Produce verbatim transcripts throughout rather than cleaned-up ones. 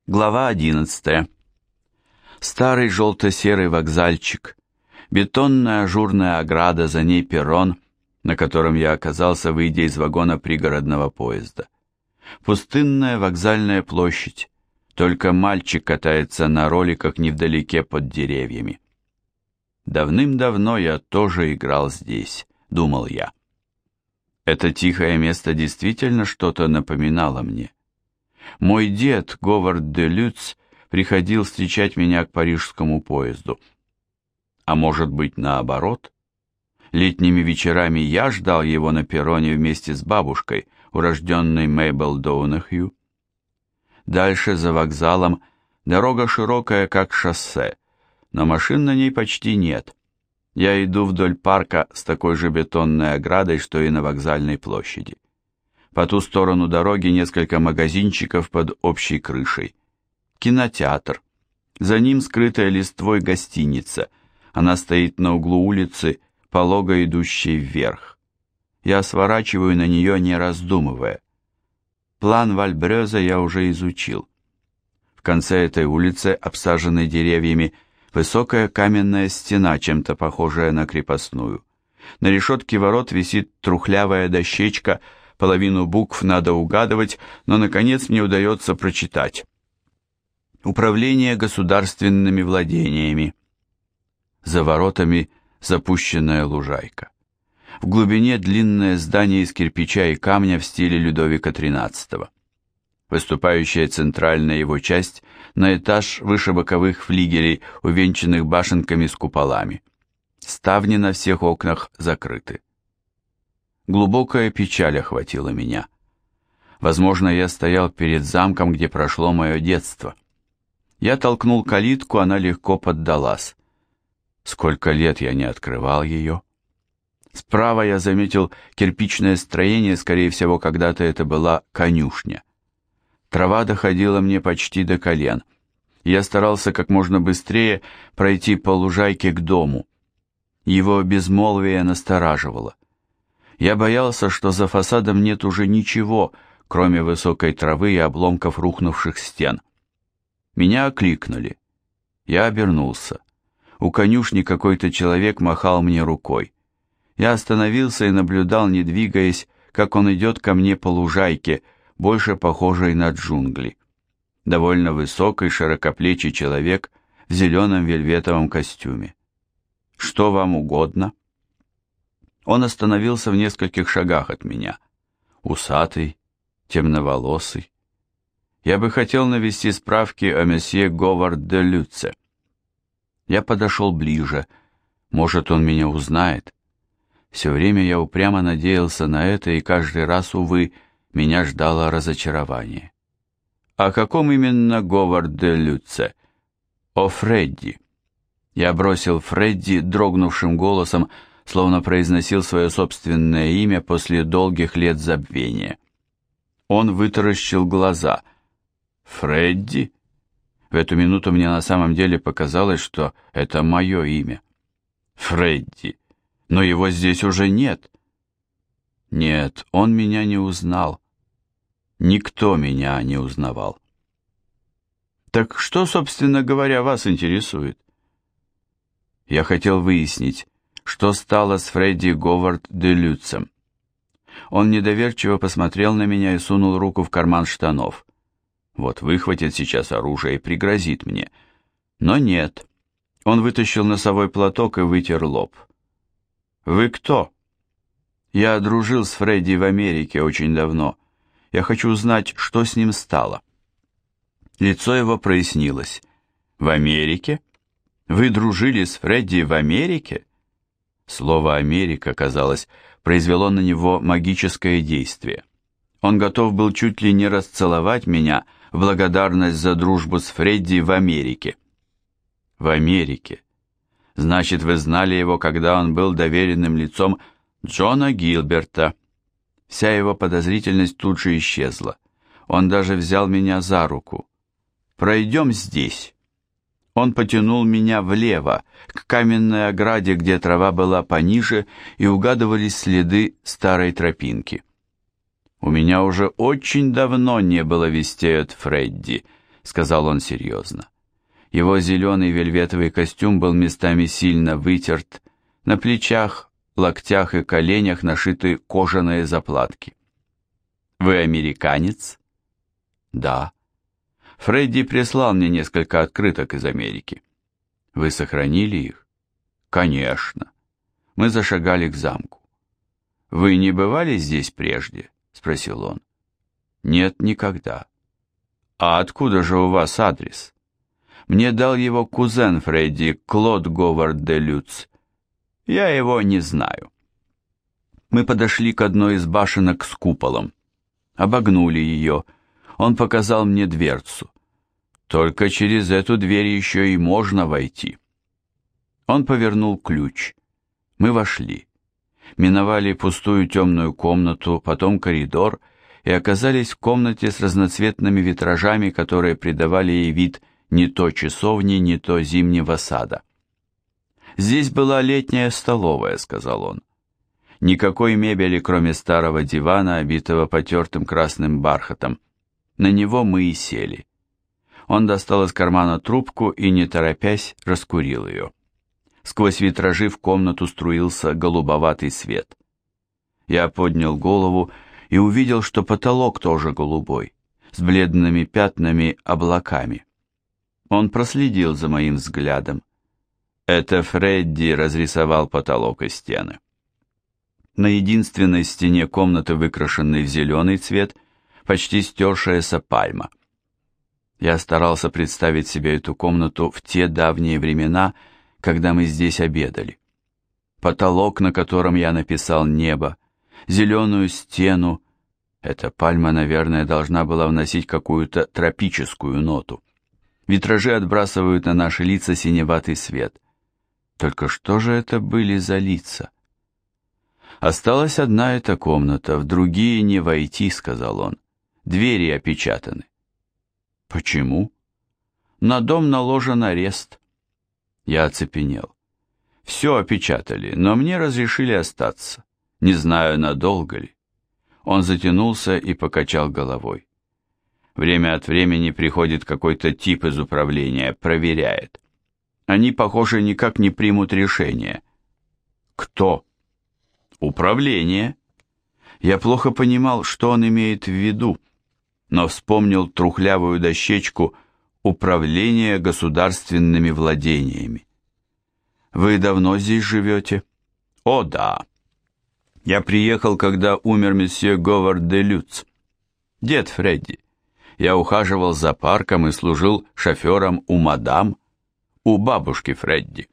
Глава одиннадцатая. Старый желто-серый вокзальчик, бетонная ажурная ограда, за ней перрон, на котором я оказался, выйдя из вагона пригородного поезда. Пустынная вокзальная площадь, только мальчик катается на роликах невдалеке под деревьями. Давным-давно я тоже играл здесь, думал я. Это тихое место действительно что-то напоминало мне. Мой дед, Говард де Люц, приходил встречать меня к парижскому поезду. А может быть, наоборот? Летними вечерами я ждал его на перроне вместе с бабушкой, урожденной Мейбл Доунахью. Дальше, за вокзалом, дорога широкая, как шоссе, но машин на ней почти нет. Я иду вдоль парка с такой же бетонной оградой, что и на вокзальной площади. По ту сторону дороги несколько магазинчиков под общей крышей. Кинотеатр. За ним скрытая листвой гостиница. Она стоит на углу улицы, полого идущей вверх. Я сворачиваю на нее, не раздумывая. План Вальбрёза я уже изучил. В конце этой улицы, обсаженной деревьями, высокая каменная стена, чем-то похожая на крепостную. На решетке ворот висит трухлявая дощечка. Половину букв надо угадывать, но, наконец, мне удается прочитать. Управление государственными владениями. За воротами запущенная лужайка. В глубине длинное здание из кирпича и камня в стиле Людовика тринадцатого. Выступающая центральная его часть на этаж выше боковых флигелей, увенчанных башенками с куполами. Ставни на всех окнах закрыты. Глубокая печаль охватила меня. Возможно, я стоял перед замком, где прошло мое детство. Я толкнул калитку, она легко поддалась. Сколько лет я не открывал ее. Справа я заметил кирпичное строение, скорее всего, когда-то это была конюшня. Трава доходила мне почти до колен. Я старался как можно быстрее пройти по лужайке к дому. Его безмолвие настораживало. Я боялся, что за фасадом нет уже ничего, кроме высокой травы и обломков рухнувших стен. Меня окликнули. Я обернулся. У конюшни какой-то человек махал мне рукой. Я остановился и наблюдал, не двигаясь, как он идет ко мне по лужайке, больше похожей на джунгли. Довольно высокий, широкоплечий человек в зеленом вельветовом костюме. «Что вам угодно?» Он остановился в нескольких шагах от меня. Усатый, темноволосый. Я бы хотел навести справки о месье Говард де Люце. Я подошел ближе. Может, он меня узнает? Все время я упрямо надеялся на это, и каждый раз, увы, меня ждало разочарование. О каком именно Говард де Люце? О Фредди. Я бросил Фредди дрогнувшим голосом, словно произносил свое собственное имя после долгих лет забвения. Он вытаращил глаза. «Фредди?» В эту минуту мне на самом деле показалось, что это мое имя. «Фредди? Но его здесь уже нет». Нет, он меня не узнал. Никто меня не узнавал. «Так что, собственно говоря, вас интересует?» Я хотел выяснить, что стало с Фредди Говард де Люцем. Он недоверчиво посмотрел на меня и сунул руку в карман штанов. Вот выхватит сейчас оружие и пригрозит мне. Но нет. Он вытащил носовой платок и вытер лоб. «Вы кто?» «Я дружил с Фредди в Америке очень давно. Я хочу узнать, что с ним стало». Лицо его прояснилось. «В Америке? Вы дружили с Фредди в Америке?» Слово «Америка», казалось, произвело на него магическое действие. Он готов был чуть ли не расцеловать меня в благодарность за дружбу с Фредди в Америке. В Америке. Значит, вы знали его, когда он был доверенным лицом Джона Гилберта. Вся его подозрительность тут же исчезла. Он даже взял меня за руку. «Пройдем здесь». Он потянул меня влево, к каменной ограде, где трава была пониже, и угадывались следы старой тропинки. У меня уже очень давно не было вестей от Фредди, — сказал он серьезно. Его зеленый вельветовый костюм был местами сильно вытерт, на плечах, локтях и коленях нашиты кожаные заплатки. «Вы американец?» «Да». «Фредди прислал мне несколько открыток из Америки». «Вы сохранили их?» «Конечно». Мы зашагали к замку. «Вы не бывали здесь прежде?» — спросил он. «Нет, никогда». «А откуда же у вас адрес?» «Мне дал его кузен Фредди, Клод Говард де Люц. Я его не знаю». Мы подошли к одной из башенок с куполом. Обогнули ее. Он показал мне дверцу. Только через эту дверь еще и можно войти. Он повернул ключ. Мы вошли. Миновали пустую темную комнату, потом коридор, и оказались в комнате с разноцветными витражами, которые придавали ей вид не то часовни, не то зимнего сада. «Здесь была летняя столовая», — сказал он. Никакой мебели, кроме старого дивана, обитого потертым красным бархатом. На него мы и сели. Он достал из кармана трубку и, не торопясь, раскурил ее. Сквозь витражи в комнату струился голубоватый свет. Я поднял голову и увидел, что потолок тоже голубой, с бледными пятнами, облаками. Он проследил за моим взглядом. Это Фредди разрисовал потолок и стены. На единственной стене комнаты, выкрашенной в зеленый цвет, почти стершаяся пальма. Я старался представить себе эту комнату в те давние времена, когда мы здесь обедали. Потолок, на котором я написал небо, зеленую стену. Эта пальма, наверное, должна была вносить какую-то тропическую ноту. Витражи отбрасывают на наши лица синеватый свет. Только что же это были за лица? «Осталась одна эта комната, в другие не войти», — сказал он. «Двери опечатаны». «Почему?» «На дом наложен арест». Я оцепенел. «Все опечатали, но мне разрешили остаться. Не знаю, надолго ли». Он затянулся и покачал головой. «Время от времени приходит какой-то тип из управления, проверяет. Они, похоже, никак не примут решение». «Кто?» «Управление». Я плохо понимал, что он имеет в виду, но вспомнил трухлявую дощечку «Управление государственными владениями». «Вы давно здесь живете?» «О, да. Я приехал, когда умер месье Говард де Люц. Дед Фредди. Я ухаживал за парком и служил шофером у мадам, у бабушки Фредди».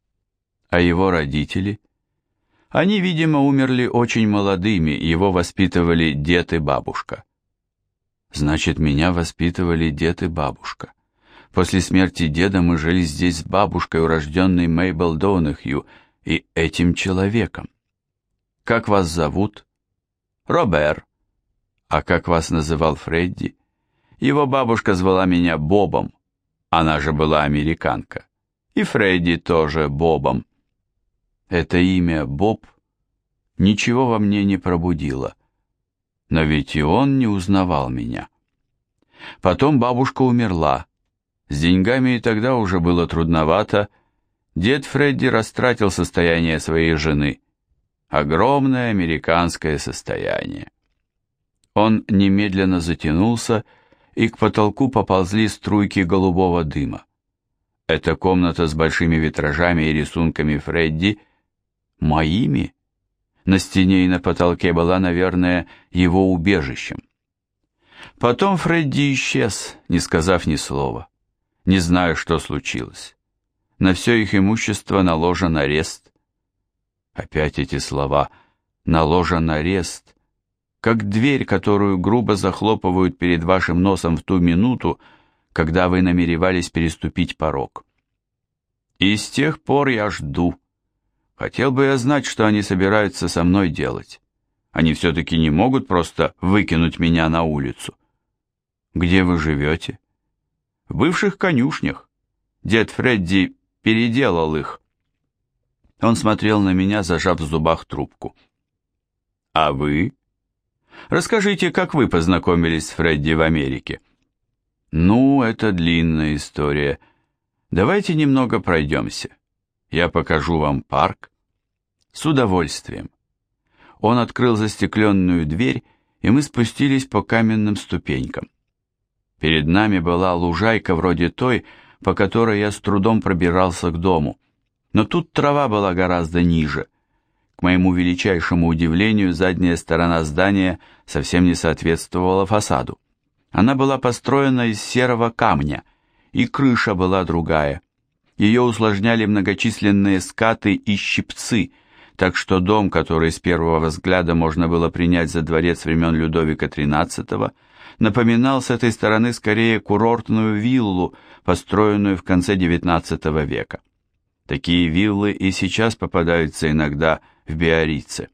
«А его родители?» «Они, видимо, умерли очень молодыми, его воспитывали дед и бабушка». «Значит, меня воспитывали дед и бабушка. После смерти деда мы жили здесь с бабушкой, урожденной Мейбл Доунахью, и этим человеком. Как вас зовут?» «Робер». «А как вас называл Фредди?» «Его бабушка звала меня Бобом, она же была американка. И Фредди тоже Бобом». Это имя Боб ничего во мне не пробудило, но ведь и он не узнавал меня. Потом бабушка умерла. С деньгами и тогда уже было трудновато. Дед Фредди растратил состояние своей жены. Огромное американское состояние. Он немедленно затянулся, и к потолку поползли струйки голубого дыма. Эта комната с большими витражами и рисунками Фредди моими? На стене и на потолке была, наверное, его убежищем. Потом Фредди исчез, не сказав ни слова. Не знаю, что случилось. На все их имущество наложен арест. Опять эти слова «наложен арест», как дверь, которую грубо захлопывают перед вашим носом в ту минуту, когда вы намеревались переступить порог. И с тех пор я жду. Хотел бы я знать, что они собираются со мной делать. Они все-таки не могут просто выкинуть меня на улицу. Где вы живете? В бывших конюшнях. Дед Фредди переделал их. Он смотрел на меня, зажав в зубах трубку. А вы? Расскажите, как вы познакомились с Фредди в Америке? Ну, это длинная история. Давайте немного пройдемся. Я покажу вам парк. С удовольствием. Он открыл застекленную дверь, и мы спустились по каменным ступенькам. Перед нами была лужайка вроде той, по которой я с трудом пробирался к дому. Но тут трава была гораздо ниже. К моему величайшему удивлению, задняя сторона здания совсем не соответствовала фасаду. Она была построена из серого камня, и крыша была другая. Ее усложняли многочисленные скаты и щипцы, так что дом, который с первого взгляда можно было принять за дворец времен Людовика тринадцатого, напоминал с этой стороны скорее курортную виллу, построенную в конце девятнадцатого века. Такие виллы и сейчас попадаются иногда в Биаррице.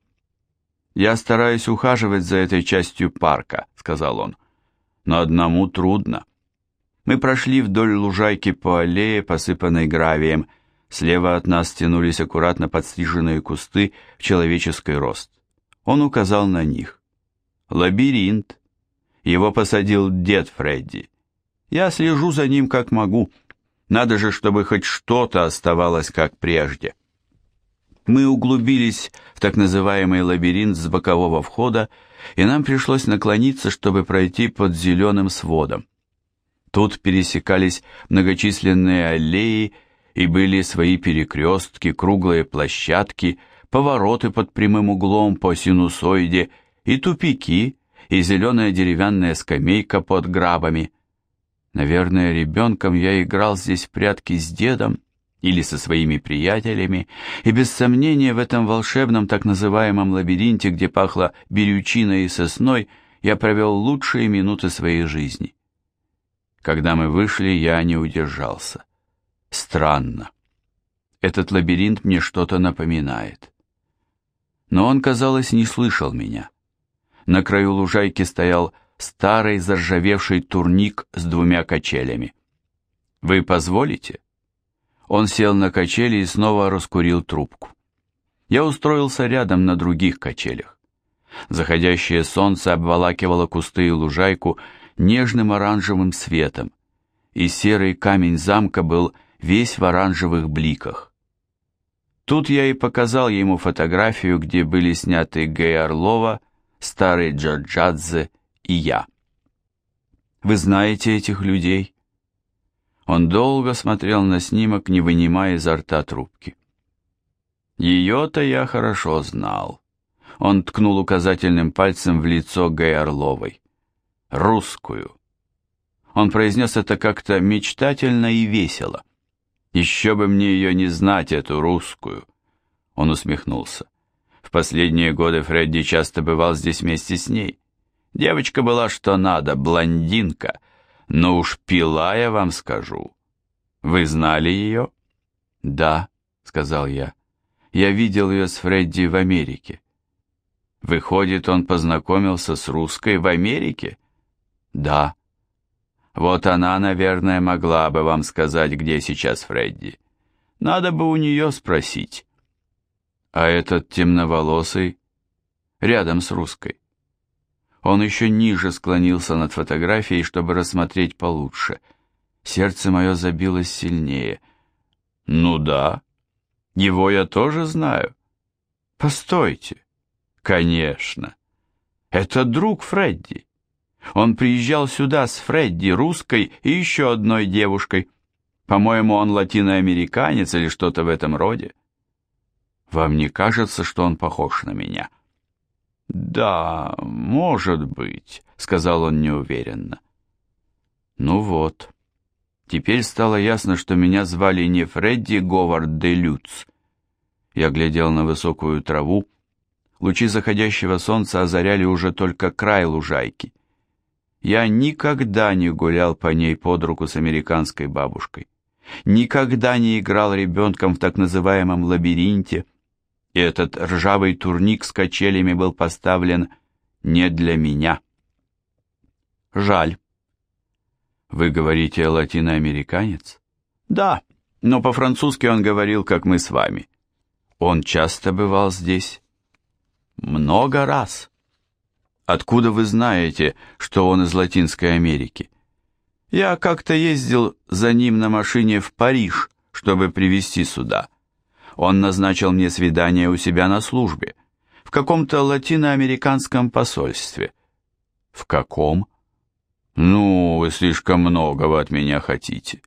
«Я стараюсь ухаживать за этой частью парка», — сказал он, — «но одному трудно». Мы прошли вдоль лужайки по аллее, посыпанной гравием. Слева от нас тянулись аккуратно подстриженные кусты в человеческий рост. Он указал на них. «Лабиринт. Его посадил дед Фредди. Я слежу за ним как могу. Надо же, чтобы хоть что-то оставалось как прежде». Мы углубились в так называемый лабиринт с бокового входа, и нам пришлось наклониться, чтобы пройти под зеленым сводом. Тут пересекались многочисленные аллеи, и были свои перекрестки, круглые площадки, повороты под прямым углом по синусоиде, и тупики, и зеленая деревянная скамейка под грабами. Наверное, ребенком я играл здесь в прятки с дедом или со своими приятелями, и без сомнения в этом волшебном так называемом лабиринте, где пахло берючиной и сосной, я провел лучшие минуты своей жизни. Когда мы вышли, я не удержался. Странно. Этот лабиринт мне что-то напоминает. Но он, казалось, не слышал меня. На краю лужайки стоял старый заржавевший турник с двумя качелями. «Вы позволите?» Он сел на качели и снова раскурил трубку. Я устроился рядом на других качелях. Заходящее солнце обволакивало кусты и лужайку нежным оранжевым светом, и серый камень замка был весь в оранжевых бликах. Тут я и показал ему фотографию, где были сняты Гэй Орлова, старый Джорджадзе и я. «Вы знаете этих людей?» Он долго смотрел на снимок, не вынимая изо рта трубки. Ее-то я хорошо знал. Он ткнул указательным пальцем в лицо Гэй Орловой. «Русскую». Он произнес это как-то мечтательно и весело. «Еще бы мне ее не знать, эту русскую». Он усмехнулся. В последние годы Фредди часто бывал здесь вместе с ней. Девочка была что надо, блондинка, но уж пила, я вам скажу. Вы знали ее? «Да», — сказал я. «Я видел ее с Фредди в Америке». «Выходит, он познакомился с русской в Америке?» «Да». «Вот она, наверное, могла бы вам сказать, где сейчас Фредди. Надо бы у нее спросить». «А этот темноволосый рядом с русской?» Он еще ниже склонился над фотографией, чтобы рассмотреть получше. Сердце мое забилось сильнее. «Ну да, его я тоже знаю». «Постойте». «Конечно. Это друг Фредди. Он приезжал сюда с Фредди, русской и еще одной девушкой. По-моему, он латиноамериканец или что-то в этом роде. Вам не кажется, что он похож на меня?» «Да, может быть», — сказал он неуверенно. «Ну вот. Теперь стало ясно, что меня звали не Фредди Говард де Люц». Я глядел на высокую траву. Лучи заходящего солнца озаряли уже только край лужайки. Я никогда не гулял по ней под руку с американской бабушкой. Никогда не играл ребенком в так называемом лабиринте. И этот ржавый турник с качелями был поставлен не для меня. Жаль. Вы говорите, латиноамериканец? Да, но по-французски он говорил, как мы с вами. Он часто бывал здесь? Много раз. Откуда вы знаете, что он из Латинской Америки? Я как-то ездил за ним на машине в Париж, чтобы привезти сюда. Он назначил мне свидание у себя на службе, в каком-то латиноамериканском посольстве. В каком? Ну, вы слишком многого от меня хотите.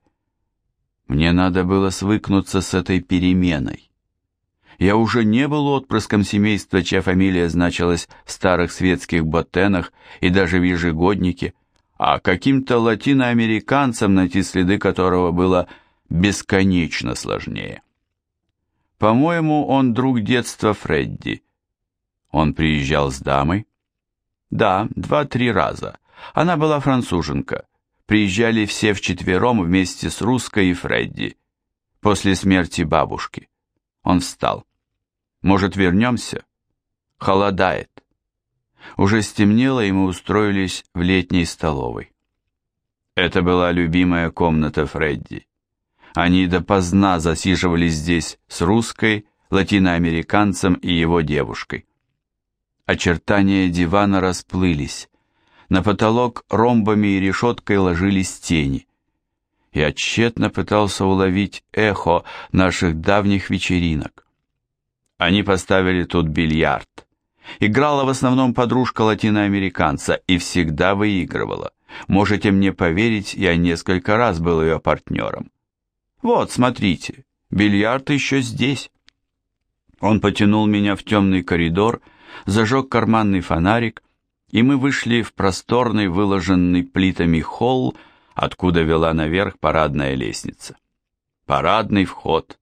Мне надо было свыкнуться с этой переменой. Я уже не был отпрыском семейства, чья фамилия значилась в старых светских ботенах и даже в ежегоднике, а каким-то латиноамериканцем, найти следы которого было бесконечно сложнее. По-моему, он друг детства Фредди. Он приезжал с дамой? Да, два-три раза. Она была француженка. Приезжали все вчетвером вместе с русской и Фредди. После смерти бабушки. Он встал. Может, вернемся? Холодает. Уже стемнело, и мы устроились в летней столовой. Это была любимая комната Фредди. Они допоздна засиживались здесь с русской, латиноамериканцем и его девушкой. Очертания дивана расплылись. На потолок ромбами и решеткой ложились тени. Я тщетно пытался уловить эхо наших давних вечеринок. Они поставили тут бильярд. Играла в основном подружка латиноамериканца и всегда выигрывала. Можете мне поверить, я несколько раз был ее партнером. Вот, смотрите, бильярд еще здесь. Он потянул меня в темный коридор, зажег карманный фонарик, и мы вышли в просторный, выложенный плитами холл, откуда вела наверх парадная лестница. Парадный вход.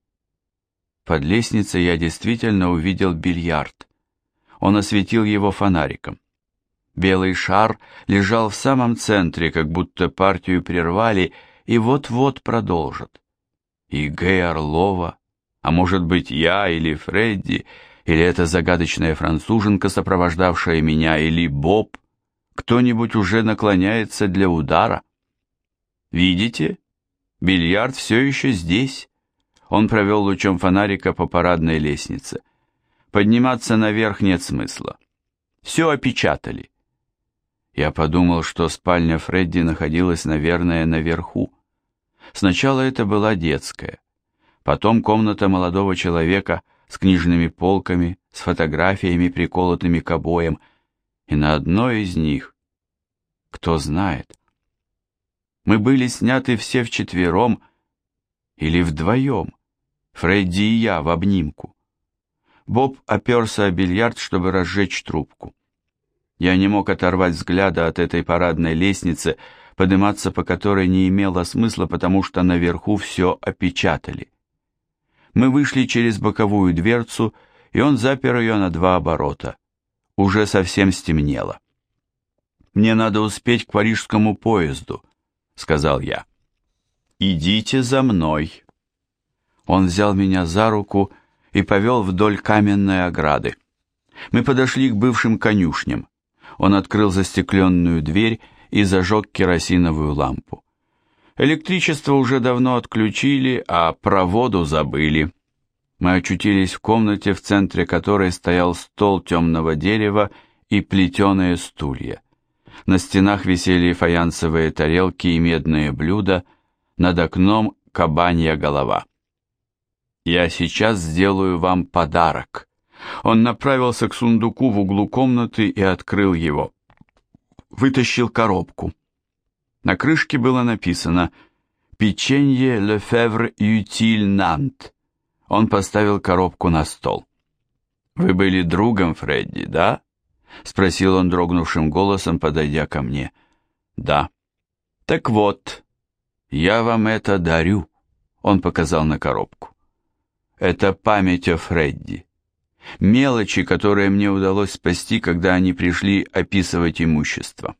Под лестницей я действительно увидел бильярд. Он осветил его фонариком. Белый шар лежал в самом центре, как будто партию прервали и вот-вот продолжат. И Гэй Орлова, а может быть я или Фредди, или эта загадочная француженка, сопровождавшая меня, или Боб, кто-нибудь уже наклоняется для удара. Видите? Бильярд все еще здесь. Он провел лучом фонарика по парадной лестнице. Подниматься наверх нет смысла. Все опечатали. Я подумал, что спальня Фредди находилась, наверное, наверху. Сначала это была детская, потом комната молодого человека с книжными полками, с фотографиями, приколотыми к обоям, и на одной из них, кто знает, мы были сняты все вчетвером или вдвоем, Фредди и я в обнимку. Боб оперся о бильярд, чтобы разжечь трубку. Я не мог оторвать взгляда от этой парадной лестницы, подниматься по которой не имело смысла, потому что наверху все опечатали. Мы вышли через боковую дверцу, и он запер ее на два оборота. Уже совсем стемнело. «Мне надо успеть к парижскому поезду», — сказал я. «Идите за мной». Он взял меня за руку и повел вдоль каменной ограды. Мы подошли к бывшим конюшням. Он открыл застекленную дверь и зажег керосиновую лампу. Электричество уже давно отключили, а про воду забыли. Мы очутились в комнате, в центре которой стоял стол темного дерева и плетеные стулья. На стенах висели фаянсовые тарелки и медные блюда, над окном кабанья голова. «Я сейчас сделаю вам подарок». Он направился к сундуку в углу комнаты и открыл его. Вытащил коробку. На крышке было написано «Печенье Лефевр Ютиль Нант». Он поставил коробку на стол. «Вы были другом Фредди, да?» — спросил он дрогнувшим голосом, подойдя ко мне. «Да». «Так вот, я вам это дарю», — он показал на коробку. «Это память о Фредди. Мелочи, которые мне удалось спасти, когда они пришли описывать имущество».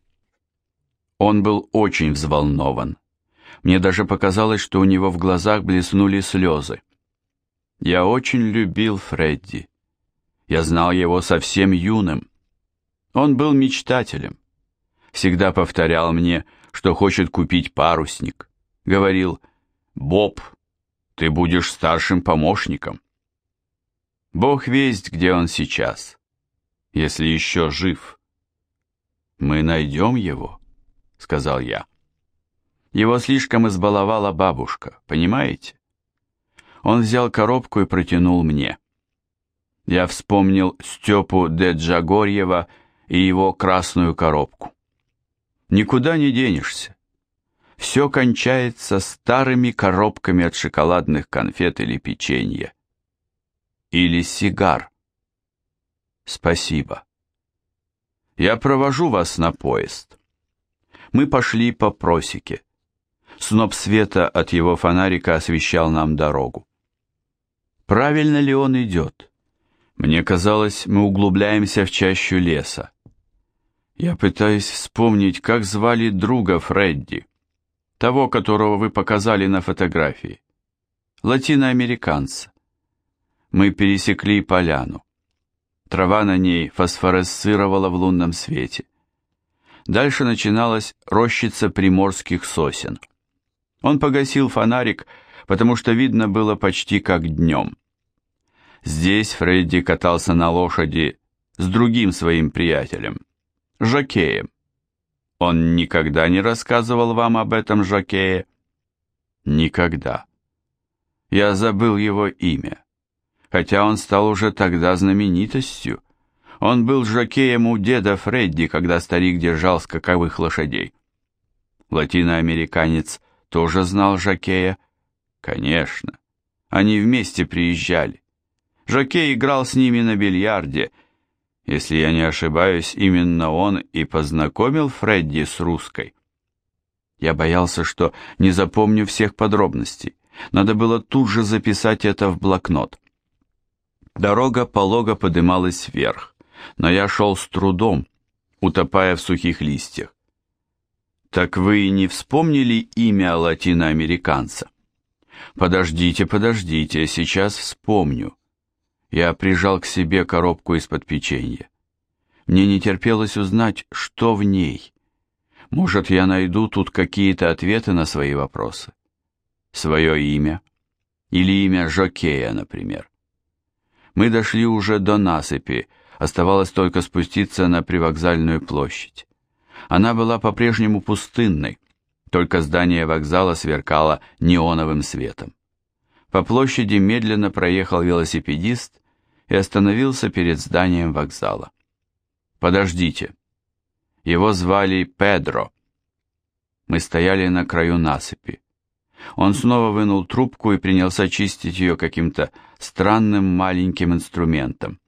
Он был очень взволнован. Мне даже показалось, что у него в глазах блеснули слезы. Я очень любил Фредди. Я знал его совсем юным. Он был мечтателем. Всегда повторял мне, что хочет купить парусник. Говорил: «Боб, ты будешь старшим помощником». Бог весть, где он сейчас, если еще жив. «Мы найдем его», — сказал я. Его слишком избаловала бабушка, понимаете? Он взял коробку и протянул мне. Я вспомнил Степу де Джагорьева и его красную коробку. Никуда не денешься. Все кончается старыми коробками от шоколадных конфет или печенья. Или сигар. Спасибо. Я провожу вас на поезд. Мы пошли по просеке. Сноп света от его фонарика освещал нам дорогу. Правильно ли он идет? Мне казалось, мы углубляемся в чащу леса. Я пытаюсь вспомнить, как звали друга Фредди, того, которого вы показали на фотографии. Латиноамериканца. Мы пересекли поляну. Трава на ней фосфоресцировала в лунном свете. Дальше начиналась рощица приморских сосен. Он погасил фонарик, потому что видно было почти как днем. Здесь Фредди катался на лошади с другим своим приятелем, жокеем. Он никогда не рассказывал вам об этом жокее? Никогда. Я забыл его имя, хотя он стал уже тогда знаменитостью. Он был жокеем у деда Фредди, когда старик держал скаковых лошадей. Латиноамериканец тоже знал жокея? Конечно. Они вместе приезжали. Жокей играл с ними на бильярде. Если я не ошибаюсь, именно он и познакомил Фредди с русской. Я боялся, что не запомню всех подробностей. Надо было тут же записать это в блокнот. Дорога полого подымалась вверх, но я шел с трудом, утопая в сухих листьях. Так вы не вспомнили имя латиноамериканца? Подождите, подождите, сейчас вспомню. Я прижал к себе коробку из-под печенья. Мне не терпелось узнать, что в ней. Может, я найду тут какие-то ответы на свои вопросы. Свое имя. Или имя жокея, например. Мы дошли уже до насыпи, оставалось только спуститься на привокзальную площадь. Она была по-прежнему пустынной, только здание вокзала сверкало неоновым светом. По площади медленно проехал велосипедист и остановился перед зданием вокзала. Подождите. Его звали Педро. Мы стояли на краю насыпи. Он снова вынул трубку и принялся чистить ее каким-то странным маленьким инструментом.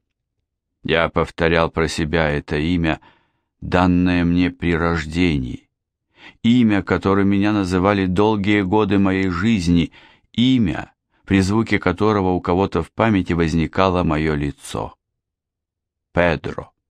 Я повторял про себя это имя, данное мне при рождении. Имя, которым меня называли долгие годы моей жизни, имя, при звуке которого у кого-то в памяти возникало мое лицо. Педро.